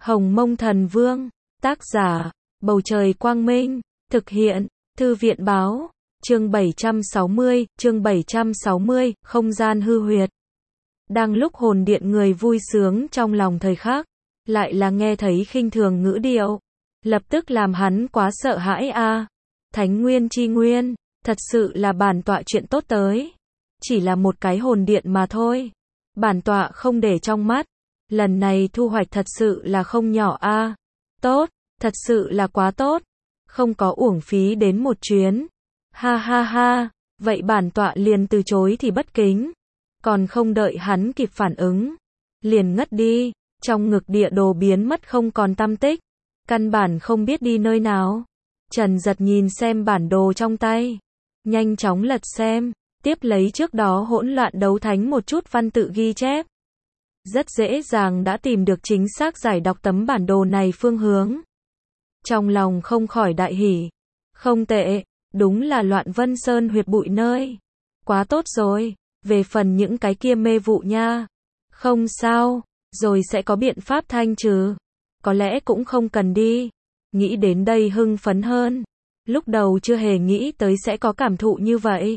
Hồng Mông Thần Vương, tác giả, Bầu Trời Quang Minh, thực hiện, Thư viện Báo, chương 760, không gian hư huyệt. Đang lúc hồn điện người vui sướng trong lòng thời khắc, lại là nghe thấy khinh thường ngữ điệu, lập tức làm hắn quá sợ hãi a. Thánh nguyên chi nguyên, thật sự là bản tọa chuyện tốt tới. Chỉ là một cái hồn điện mà thôi. Bản tọa không để trong mắt. Lần này thu hoạch thật sự là không nhỏ a. Tốt, thật sự là quá tốt. Không có uổng phí đến một chuyến. Ha ha ha, vậy bản tọa liền từ chối thì bất kính. Còn không đợi hắn kịp phản ứng, liền ngất đi, trong ngực địa đồ biến mất không còn tăm tích. Căn bản không biết đi nơi nào. Trần Giật nhìn xem bản đồ trong tay, nhanh chóng lật xem, tiếp lấy trước đó hỗn loạn đấu thánh một chút văn tự ghi chép. Rất dễ dàng đã tìm được chính xác giải đọc tấm bản đồ này phương hướng. Trong lòng không khỏi đại hỉ. Không tệ, đúng là Loạn Vân Sơn huyệt bụi nơi. Quá tốt rồi, về phần những cái kia mê vụ nha. Không sao, rồi sẽ có biện pháp thanh trừ. Có lẽ cũng không cần đi. Nghĩ đến đây hưng phấn hơn. Lúc đầu chưa hề nghĩ tới sẽ có cảm thụ như vậy.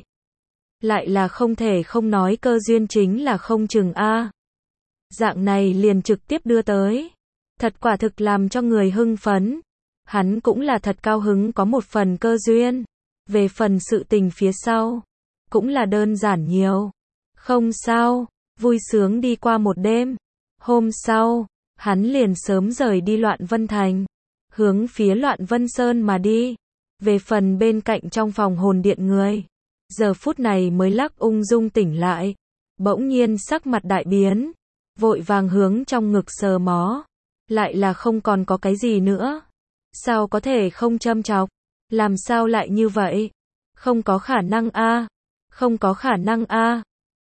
Lại là không thể không nói cơ duyên chính là không chừng a. Dạng này liền trực tiếp đưa tới. Thật quả thực làm cho người hưng phấn. Hắn cũng là thật cao hứng có một phần cơ duyên. Về phần sự tình phía sau, cũng là đơn giản nhiều. Không sao, vui sướng đi qua một đêm. Hôm sau, hắn liền sớm rời đi Loạn Vân Thành, hướng phía Loạn Vân Sơn mà đi. Về phần bên cạnh trong phòng hồn điện người, giờ phút này mới lắc ung dung tỉnh lại. Bỗng nhiên sắc mặt đại biến, vội vàng hướng trong ngực sờ mó. Lại là không còn có cái gì nữa. Sao có thể không châm chọc? Làm sao lại như vậy? Không có khả năng a. Không có khả năng a.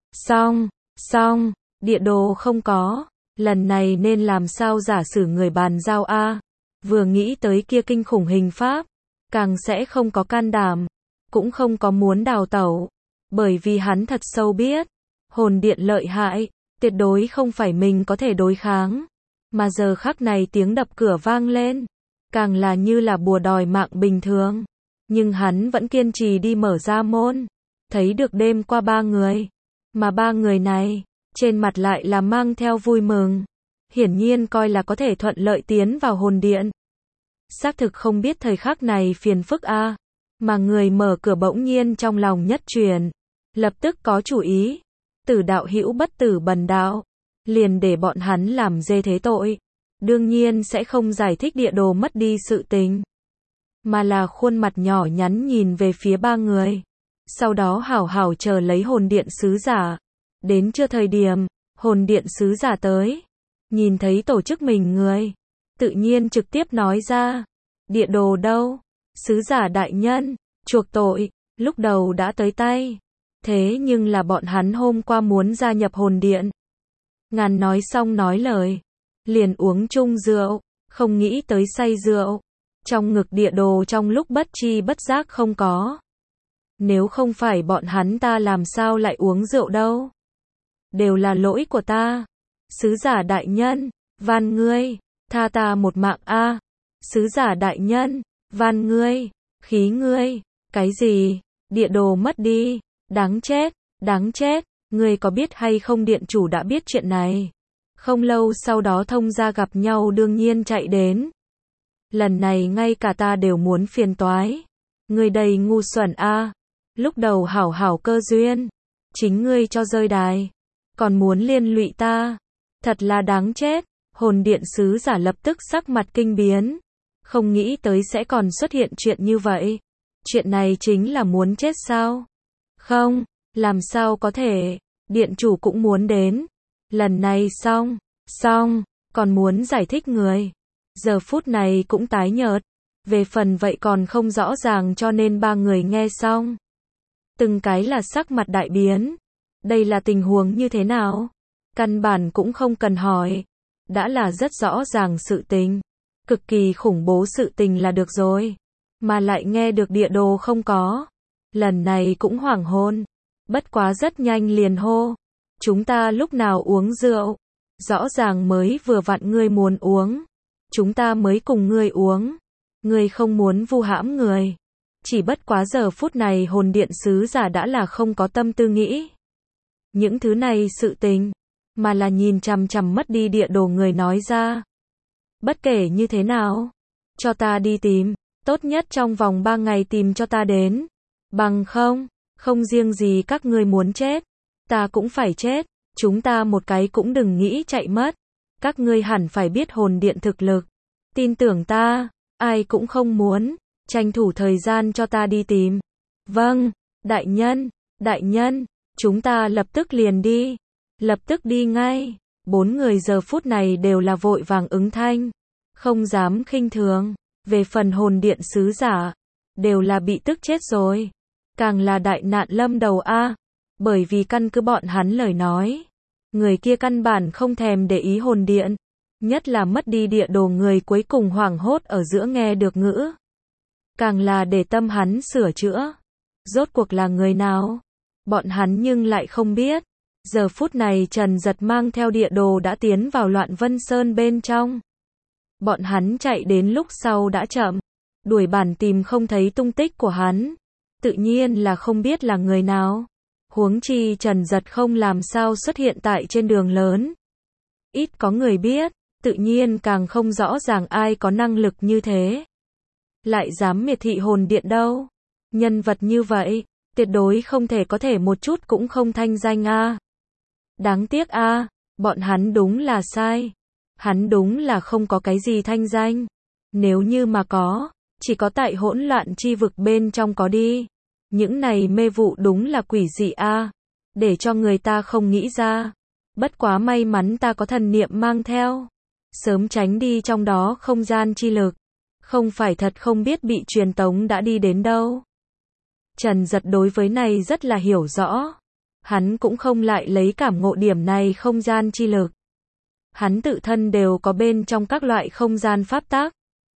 Xong, địa đồ không có. Lần này nên làm sao giả sử người bàn giao a. Vừa nghĩ tới kia kinh khủng hình pháp, càng sẽ không có can đảm, cũng không có muốn đào tẩu. Bởi vì hắn thật sâu biết, hồn điện lợi hại, tuyệt đối không phải mình có thể đối kháng. Mà giờ khắc này tiếng đập cửa vang lên, càng là như là bùa đòi mạng bình thường. Nhưng hắn vẫn kiên trì đi mở ra môn. Thấy được đêm qua ba người. Mà ba người này, trên mặt lại là mang theo vui mừng. Hiển nhiên coi là có thể thuận lợi tiến vào hồn điện. Xác thực không biết thời khắc này phiền phức a. Mà người mở cửa bỗng nhiên trong lòng nhất truyền. Lập tức có chủ ý. Tử đạo hữu bất tử bần đạo. Liền để bọn hắn làm dê thế tội. Đương nhiên sẽ không giải thích địa đồ mất đi sự tình. Mà là khuôn mặt nhỏ nhắn nhìn về phía ba người. Sau đó hảo hảo chờ lấy hồn điện sứ giả. Đến chưa thời điểm, hồn điện sứ giả tới. Nhìn thấy tổ chức mình người. Tự nhiên trực tiếp nói ra. Địa đồ đâu? Sứ giả đại nhân, chuộc tội, lúc đầu đã tới tay. Thế nhưng là bọn hắn hôm qua muốn gia nhập hồn điện. Ngàn nói xong nói lời. Liền uống chung rượu, không nghĩ tới say rượu. Trong ngực địa đồ trong lúc bất chi bất giác không có. Nếu không phải bọn hắn ta làm sao lại uống rượu đâu. Đều là lỗi của ta. Sứ giả đại nhân, van ngươi, tha ta một mạng a. Sứ giả đại nhân, van ngươi, khí ngươi. Cái gì? Địa đồ mất đi. Đáng chết, ngươi có biết hay không điện chủ đã biết chuyện này. Không lâu sau đó thông gia gặp nhau đương nhiên chạy đến. Lần này ngay cả ta đều muốn phiền toái. Ngươi đầy ngu xuẩn a. Lúc đầu hảo hảo cơ duyên, chính ngươi cho rơi đài, còn muốn liên lụy ta. Thật là đáng chết. Hồn điện sứ giả lập tức sắc mặt kinh biến. Không nghĩ tới sẽ còn xuất hiện chuyện như vậy. Chuyện này chính là muốn chết sao? Không, làm sao có thể. Điện chủ cũng muốn đến. Lần này xong, còn muốn giải thích người. Giờ phút này cũng tái nhợt. Về phần vậy còn không rõ ràng cho nên ba người nghe xong. Từng cái là sắc mặt đại biến. Đây là tình huống như thế nào? Căn bản cũng không cần hỏi. Đã là rất rõ ràng sự tình. Cực kỳ khủng bố sự tình là được rồi. Mà lại nghe được địa đồ không có. Lần này cũng hoảng hôn. Bất quá rất nhanh liền hô. Chúng ta lúc nào uống rượu? Rõ ràng mới vừa vặn ngươi muốn uống. chúng ta mới cùng ngươi uống. Ngươi không muốn vu hãm người. Chỉ bất quá giờ phút này hồn điện sứ giả đã là không có tâm tư nghĩ những thứ này sự tình, mà là nhìn chằm chằm mất đi địa đồ người nói ra. Bất kể như thế nào, cho ta đi tìm, tốt nhất trong vòng 3 ngày tìm cho ta đến. Bằng không, không riêng gì các ngươi muốn chết, ta cũng phải chết, chúng ta một cái cũng đừng nghĩ chạy mất. Các ngươi hẳn phải biết hồn điện thực lực. Tin tưởng ta, ai cũng không muốn, tranh thủ thời gian cho ta đi tìm. Vâng, đại nhân, chúng ta lập tức liền đi. Lập tức đi ngay. 4 người giờ phút này đều là vội vàng ứng thanh, không dám khinh thường. Về phần hồn điện sứ giả, đều là bị tức chết rồi. Càng là đại nạn lâm đầu a, bởi vì căn cứ bọn hắn lời nói, người kia căn bản không thèm để ý hồn điện, nhất là mất đi địa đồ người cuối cùng hoảng hốt ở giữa nghe được ngữ. Càng là để tâm hắn sửa chữa. Rốt cuộc là người nào? Bọn hắn nhưng lại không biết. Giờ phút này Trần Giật mang theo địa đồ đã tiến vào Loạn Vân Sơn bên trong. Bọn hắn chạy đến lúc sau đã chậm, đuổi bản tìm không thấy tung tích của hắn. Tự nhiên là không biết là người nào. Huống chi Trần Giật không làm sao xuất hiện tại trên đường lớn. Ít có người biết, tự nhiên càng không rõ ràng ai có năng lực như thế. Lại dám miệt thị hồn điện đâu. Nhân vật như vậy, tuyệt đối không thể có thể một chút cũng không thanh danh a. Đáng tiếc a, bọn hắn đúng là sai. Hắn đúng là không có cái gì thanh danh. Nếu như mà có, chỉ có tại hỗn loạn chi vực bên trong có đi. Những này mê vụ đúng là quỷ dị a, để cho người ta không nghĩ ra. Bất quá may mắn ta có thần niệm mang theo, sớm tránh đi trong đó không gian chi lực. Không phải thật không biết bị truyền tống đã đi đến đâu. Trần Giật đối với này rất là hiểu rõ. Hắn cũng không lại lấy cảm ngộ điểm này không gian chi lực. Hắn tự thân đều có bên trong các loại không gian pháp tắc.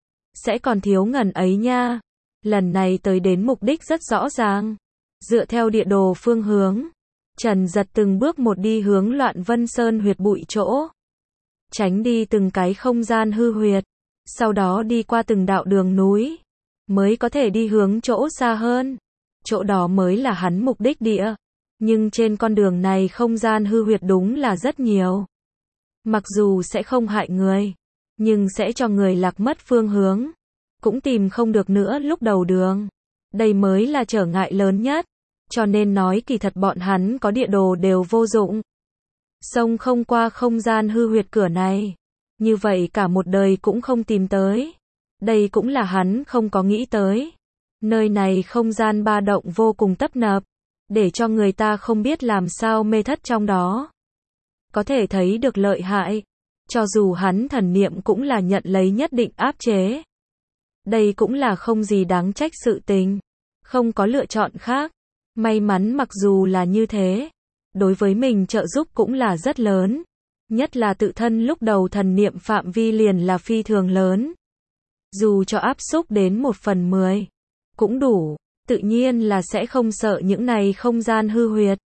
Sẽ còn thiếu ngần ấy nha. Lần này tới đến mục đích rất rõ ràng. Dựa theo địa đồ phương hướng, Trần Giật từng bước một đi hướng Loạn Vân Sơn huyệt bụi chỗ. Tránh đi từng cái không gian hư huyệt. Sau đó đi qua từng đạo đường núi, mới có thể đi hướng chỗ xa hơn. Chỗ đó mới là hắn mục đích địa. Nhưng trên con đường này không gian hư huyệt đúng là rất nhiều. Mặc dù sẽ không hại người, nhưng sẽ cho người lạc mất phương hướng. Cũng tìm không được nữa lúc đầu đường. Đây mới là trở ngại lớn nhất. Cho nên nói kỳ thật bọn hắn có địa đồ đều vô dụng. Xông không qua không gian hư huyệt cửa này. Như vậy cả một đời cũng không tìm tới. Đây cũng là hắn không có nghĩ tới. Nơi này không gian ba động vô cùng tấp nập, để cho người ta không biết làm sao mê thất trong đó. Có thể thấy được lợi hại. Cho dù hắn thần niệm cũng là nhận lấy nhất định áp chế. Đây cũng là không gì đáng trách sự tình. Không có lựa chọn khác. May mắn mặc dù là như thế, đối với mình trợ giúp cũng là rất lớn. Nhất là tự thân lúc đầu thần niệm phạm vi liền là phi thường lớn. Dù cho áp xúc đến 1/10, cũng đủ, tự nhiên là sẽ không sợ những này không gian hư huyệt.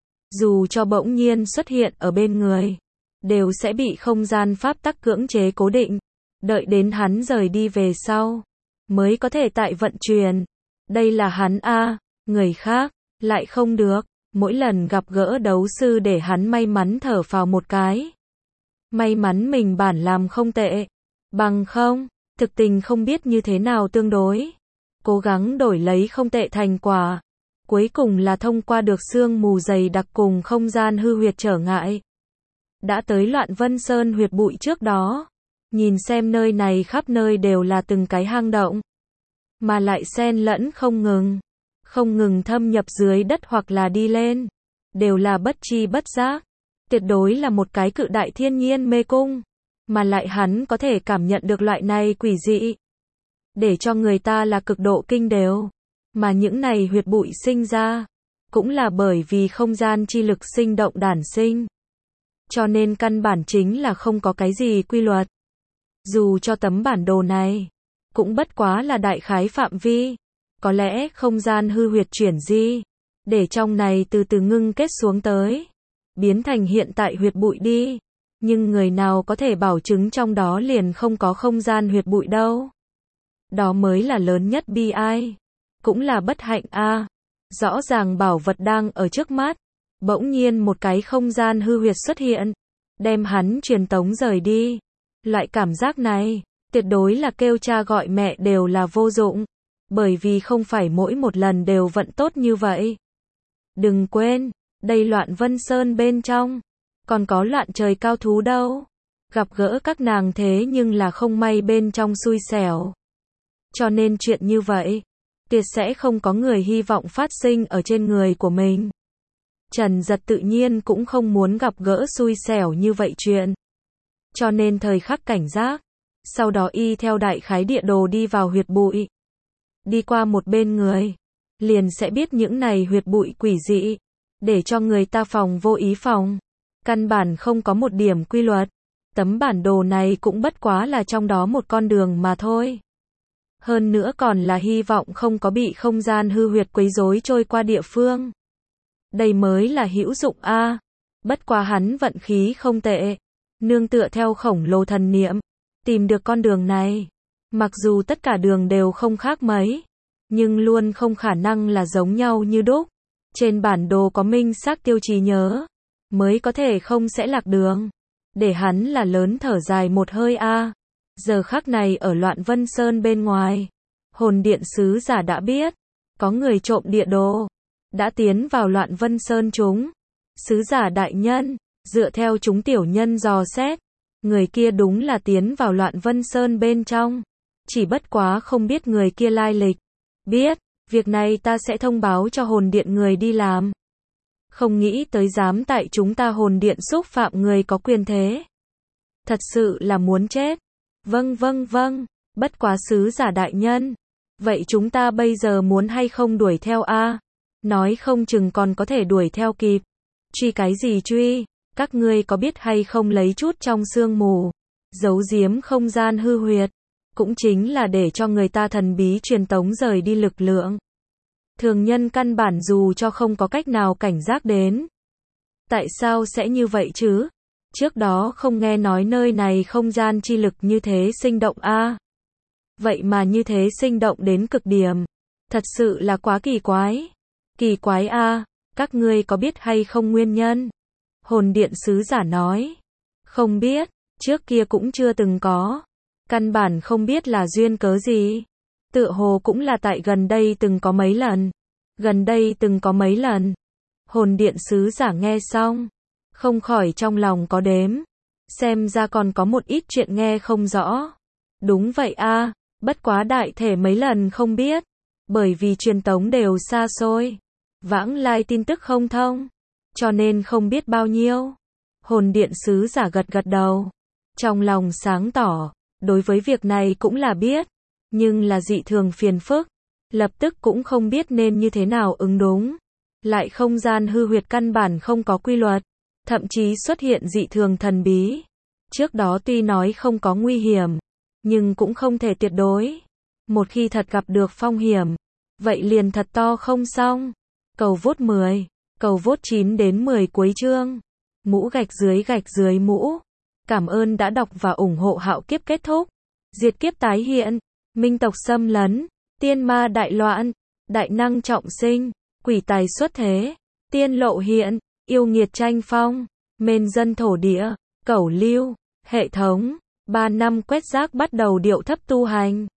Dù cho bỗng nhiên xuất hiện ở bên người, đều sẽ bị không gian pháp tắc cưỡng chế cố định. Đợi đến hắn rời đi về sau, mới có thể tại vận chuyển. Đây là hắn a, người khác, lại không được. Mỗi lần gặp gỡ đấu sư để hắn may mắn thở phào một cái. May mắn mình bản làm không tệ. Bằng không, thực tình không biết như thế nào tương đối. Cố gắng đổi lấy không tệ thành quả. Cuối cùng là thông qua được sương mù dày đặc cùng không gian hư huyệt trở ngại. Đã tới Loạn Vân Sơn huyệt bụi trước đó. Nhìn xem nơi này khắp nơi đều là từng cái hang động. Mà lại xen lẫn không ngừng. Không ngừng thâm nhập dưới đất hoặc là đi lên. Đều là bất chi bất giác. Tuyệt đối là một cái cự đại thiên nhiên mê cung. Mà lại hắn có thể cảm nhận được loại này quỷ dị. Để cho người ta là cực độ kinh đều. Mà những này huyệt bụi sinh ra. Cũng là bởi vì không gian chi lực sinh động đản sinh. Cho nên căn bản chính là không có cái gì quy luật. Dù cho tấm bản đồ này, cũng bất quá là đại khái phạm vi. Có lẽ không gian hư huyệt chuyển di, để trong này từ từ ngưng kết xuống tới. Biến thành hiện tại huyệt bụi đi. Nhưng người nào có thể bảo chứng trong đó liền không có không gian huyệt bụi đâu. Đó mới là lớn nhất bi ai. Cũng là bất hạnh a. Rõ ràng bảo vật đang ở trước mắt. Bỗng nhiên một cái không gian hư huyệt xuất hiện. Đem hắn truyền tống rời đi. Loại cảm giác này, tuyệt đối là kêu cha gọi mẹ đều là vô dụng. Bởi vì không phải mỗi một lần đều vận tốt như vậy. Đừng quên, đây Loạn Vân Sơn bên trong. Còn có loạn trời cao thú đâu. Gặp gỡ các nàng thế nhưng là không may bên trong xui xẻo. Cho nên chuyện như vậy, tuyệt sẽ không có người hy vọng phát sinh ở trên người của mình. Trần Giật tự nhiên cũng không muốn gặp gỡ xui xẻo như vậy chuyện. Cho nên thời khắc cảnh giác. Sau đó y theo đại khái địa đồ đi vào huyệt bụi. Đi qua một bên người. Liền sẽ biết những này huyệt bụi quỷ dị. Để cho người ta phòng vô ý phòng. Căn bản không có một điểm quy luật. Tấm bản đồ này cũng bất quá là trong đó một con đường mà thôi. Hơn nữa còn là hy vọng không có bị không gian hư huyệt quấy rối trôi qua địa phương. Đây mới là hữu dụng a. Bất quá hắn vận khí không tệ. Nương tựa theo khổng lồ thần niệm. Tìm được con đường này. Mặc dù tất cả đường đều không khác mấy. Nhưng luôn không khả năng là giống nhau như đúc. Trên bản đồ có minh xác tiêu chí nhớ. Mới có thể không sẽ lạc đường. Để hắn là lớn thở dài một hơi a. Giờ khắc này ở Loạn Vân Sơn bên ngoài. Hồn điện sứ giả đã biết. Có người trộm địa đồ. Đã tiến vào Loạn Vân Sơn chúng. Sứ giả đại nhân. Dựa theo chúng tiểu nhân dò xét. Người kia đúng là tiến vào Loạn Vân Sơn bên trong. Chỉ bất quá không biết người kia lai lịch. Biết. Việc này ta sẽ thông báo cho hồn điện người đi làm. Không nghĩ tới dám tại chúng ta hồn điện xúc phạm người có quyền thế. Thật sự là muốn chết. Vâng vâng vâng. Bất quá sứ giả đại nhân. Vậy chúng ta bây giờ muốn hay không đuổi theo a? Nói không chừng còn có thể đuổi theo kịp. Truy cái gì truy? Các ngươi có biết hay không lấy chút trong sương mù. Giấu giếm không gian hư huyệt. Cũng chính là để cho người ta thần bí truyền tống rời đi lực lượng. Thường nhân căn bản dù cho không có cách nào cảnh giác đến. Tại sao sẽ như vậy chứ? Trước đó không nghe nói nơi này không gian chi lực như thế sinh động a. Vậy mà như thế sinh động đến cực điểm. Thật sự là quá kỳ quái. Kỳ quái a, các ngươi có biết hay không nguyên nhân? Hồn điện sứ giả nói. Không biết, trước kia cũng chưa từng có. Căn bản không biết là duyên cớ gì. Tựa hồ cũng là tại gần đây từng có mấy lần. Gần đây từng có mấy lần. Hồn điện sứ giả nghe xong. Không khỏi trong lòng có đếm. Xem ra còn có một ít chuyện nghe không rõ. Đúng vậy a, bất quá đại thể mấy lần không biết. Bởi vì truyền tống đều xa xôi. Vãng lai tin tức không thông. Cho nên không biết bao nhiêu. Hồn điện sứ giả gật gật đầu. Trong lòng sáng tỏ. Đối với việc này cũng là biết. Nhưng là dị thường phiền phức. Lập tức cũng không biết nên như thế nào ứng đúng. Lại không gian hư huyệt căn bản không có quy luật. Thậm chí xuất hiện dị thường thần bí. Trước đó tuy nói không có nguy hiểm. Nhưng cũng không thể tuyệt đối. Một khi thật gặp được phong hiểm. Vậy liền thật to không xong. Cầu vốt 10. Cầu vốt 9 đến 10 cuối chương. Mũ gạch dưới mũ. Cảm ơn đã đọc và ủng hộ Hạo Kiếp kết thúc. Diệt kiếp tái hiện. Minh tộc xâm lấn. Tiên ma đại loạn. Đại năng trọng sinh. Quỷ tài xuất thế. Tiên lộ hiện. Yêu nghiệt tranh phong. Mên dân thổ địa. Cẩu lưu. Hệ thống. 3 năm quét rác bắt đầu điệu thấp tu hành.